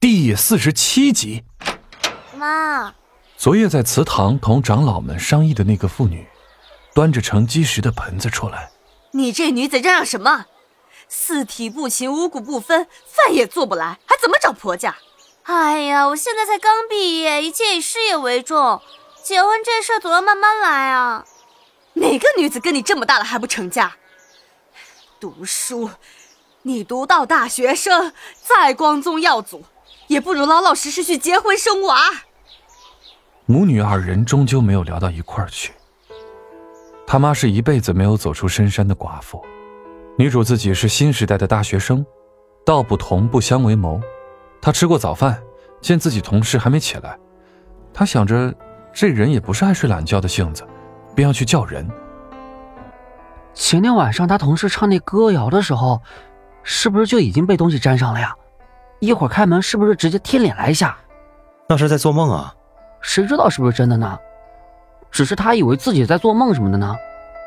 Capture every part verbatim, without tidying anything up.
第四十七集。 妈， 昨夜在祠堂同长老们商议的那个妇女，端着盛积食的盆子出来。 你这女子嚷嚷什么？四体不勤，五谷不分，饭也做不来，还怎么找婆家？ 哎呀，我现在才刚毕业，一切以事业为重，结婚这事总要慢慢来啊。 哪个女子跟你这么大了还不成家？读书，你读到大学生，再光宗耀祖，也不如老老实实去结婚生娃。 母女二人终究没有聊到一块儿去。他妈是一辈子没有走出深山的寡妇，女主自己是新时代的大学生，道不同不相为谋。她吃过早饭，见自己同事还没起来，她想着这人也不是爱睡懒觉的性子，便要去叫人。 前天晚上他同事唱那歌谣的时候，是不是就已经被东西沾上了呀？一会儿开门是不是直接贴脸来一下？ 那是在做梦啊。 谁知道是不是真的呢？只是他以为自己在做梦什么的呢。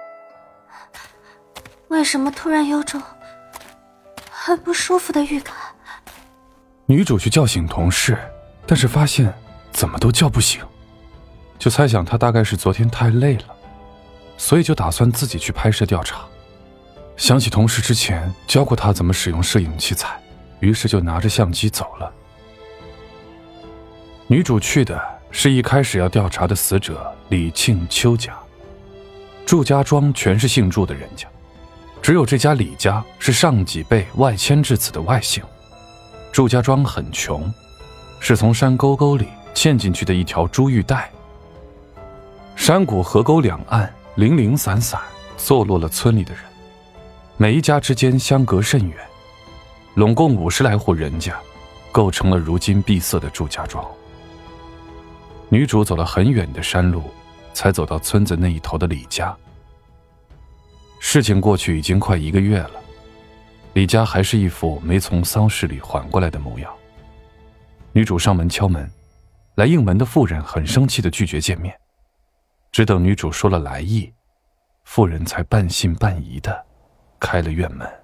为什么突然有种很不舒服的预感？ 女主去叫醒同事，但是发现怎么都叫不醒，就猜想他大概是昨天太累了，所以就打算自己去拍摄调查。想起同事之前教过他怎么使用摄影器材，于是就拿着相机走了。女主去的是一开始要调查的死者李庆秋家。祝家庄全是姓祝的人家，只有这家李家是上几辈外迁至此的外姓。祝家庄很穷，是从山沟沟里嵌进去的一条珠玉带。山谷河沟两岸零零散散坐落了村里的人，每一家之间相隔甚远，拢共五十来户人家，构成了如今闭塞的祝家庄。女主走了很远的山路，才走到村子那一头的李家。事情过去已经快一个月了，李家还是一副没从丧事里缓过来的模样。女主上门敲门，来应门的妇人很生气地拒绝见面，只等女主说了来意，妇人才半信半疑地开了院门。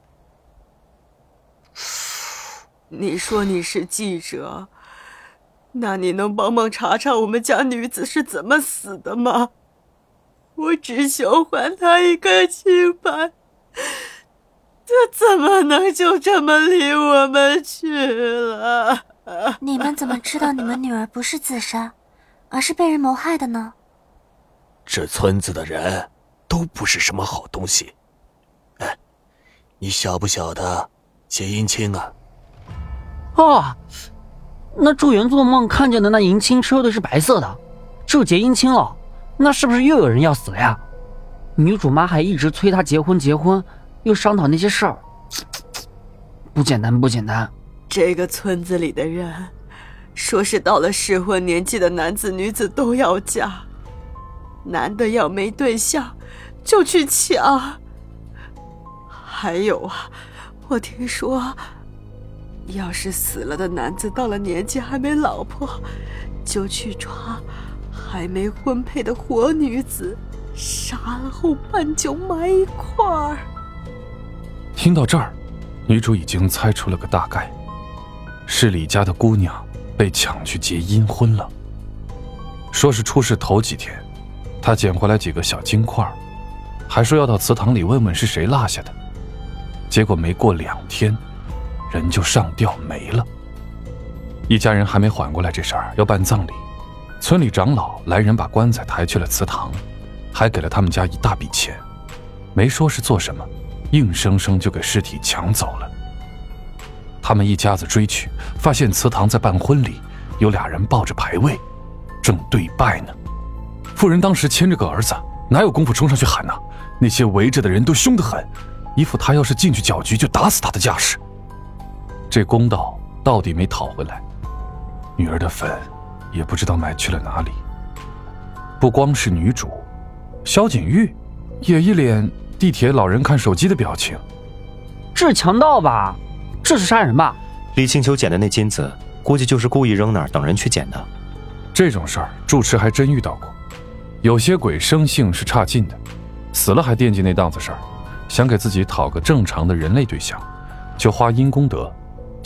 你说你是记者，那你能帮忙查查我们家女子是怎么死的吗？我只求还她一个清白，她怎么能就这么离我们去了？ 你们怎么知道你们女儿不是自杀，而是被人谋害的呢？ 这村子的人都不是什么好东西。哎，你晓不晓得结姻亲啊？ 哦，那祝元做梦看见的那迎亲车队是白色的，就结姻亲了，那是不是又有人要死了呀？女主妈还一直催他结婚结婚，又商讨那些事儿，不简单不简单。 这个村子里的人说是到了适婚年纪的男子女子都要嫁，男的要没对象就去抢。还有啊，我听说要是死了的男子到了年纪还没老婆，就去抓还没婚配的活女子，杀了后拌酒埋一块儿。 听到这儿，女主已经猜出了个大概，是李家的姑娘被抢去结阴婚了。说是出事头几天，她捡回来几个小金块，还说要到祠堂里问问是谁落下的，结果没过两天，人就上吊没了。一家人还没缓过来这事儿，要办葬礼，村里长老来人把棺材抬去了祠堂，还给了他们家一大笔钱，没说是做什么，硬生生就给尸体抢走了。他们一家子追去，发现祠堂在办婚礼，有俩人抱着牌位正对拜呢。妇人当时牵着个儿子，哪有功夫冲上去喊呢？那些围着的人都凶得很，一副他要是进去搅局就打死他的架势。这公道到底没讨回来，女儿的坟也不知道埋去了哪里。不光是女主，萧景玉也一脸地铁老人看手机的表情。 这是强盗吧？这是杀人吧？ 李庆秋捡的那金子，估计就是故意扔那儿等人去捡的。 这种事儿住持还真遇到过，有些鬼生性是差劲的，死了还惦记那档子事儿，想给自己讨个正常的人类对象，就花阴功德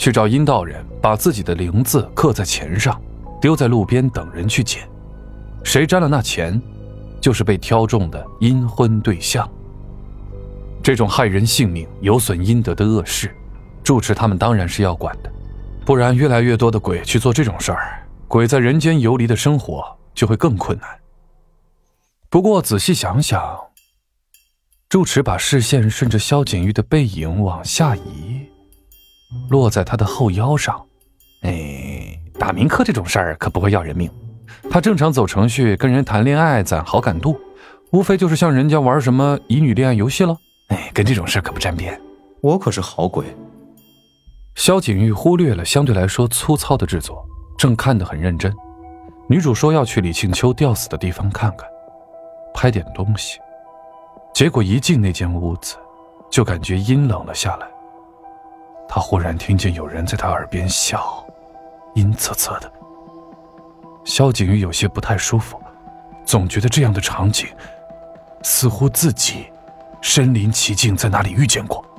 去找阴道人，把自己的灵字刻在钱上，丢在路边等人去捡。谁沾了那钱，就是被挑中的阴婚对象。这种害人性命、有损阴德的恶事，住持他们当然是要管的，不然越来越多的鬼去做这种事儿，鬼在人间游离的生活就会更困难。不过仔细想想，住持把视线顺着萧景玉的背影往下移，落在他的后腰上。哎，打铭刻这种事儿可不会要人命，他正常走程序跟人谈恋爱攒好感度，无非就是像人家玩什么乙女恋爱游戏了。哎，跟这种事可不沾边。 我可是好鬼。 萧景玉忽略了相对来说粗糙的制作，正看得很认真。女主说要去李庆秋吊死的地方看看，拍点东西。结果一进那间屋子，就感觉阴冷了下来。她忽然听见有人在她耳边笑，阴恻恻的。萧景玉有些不太舒服，总觉得这样的场景似乎自己身临其境，在哪里遇见过。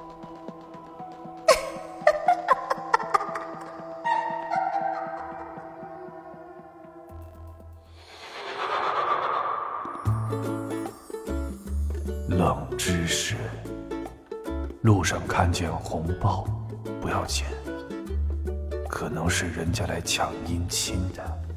冷知识：路上看见红包不要捡，可能是人家来抢姻亲的。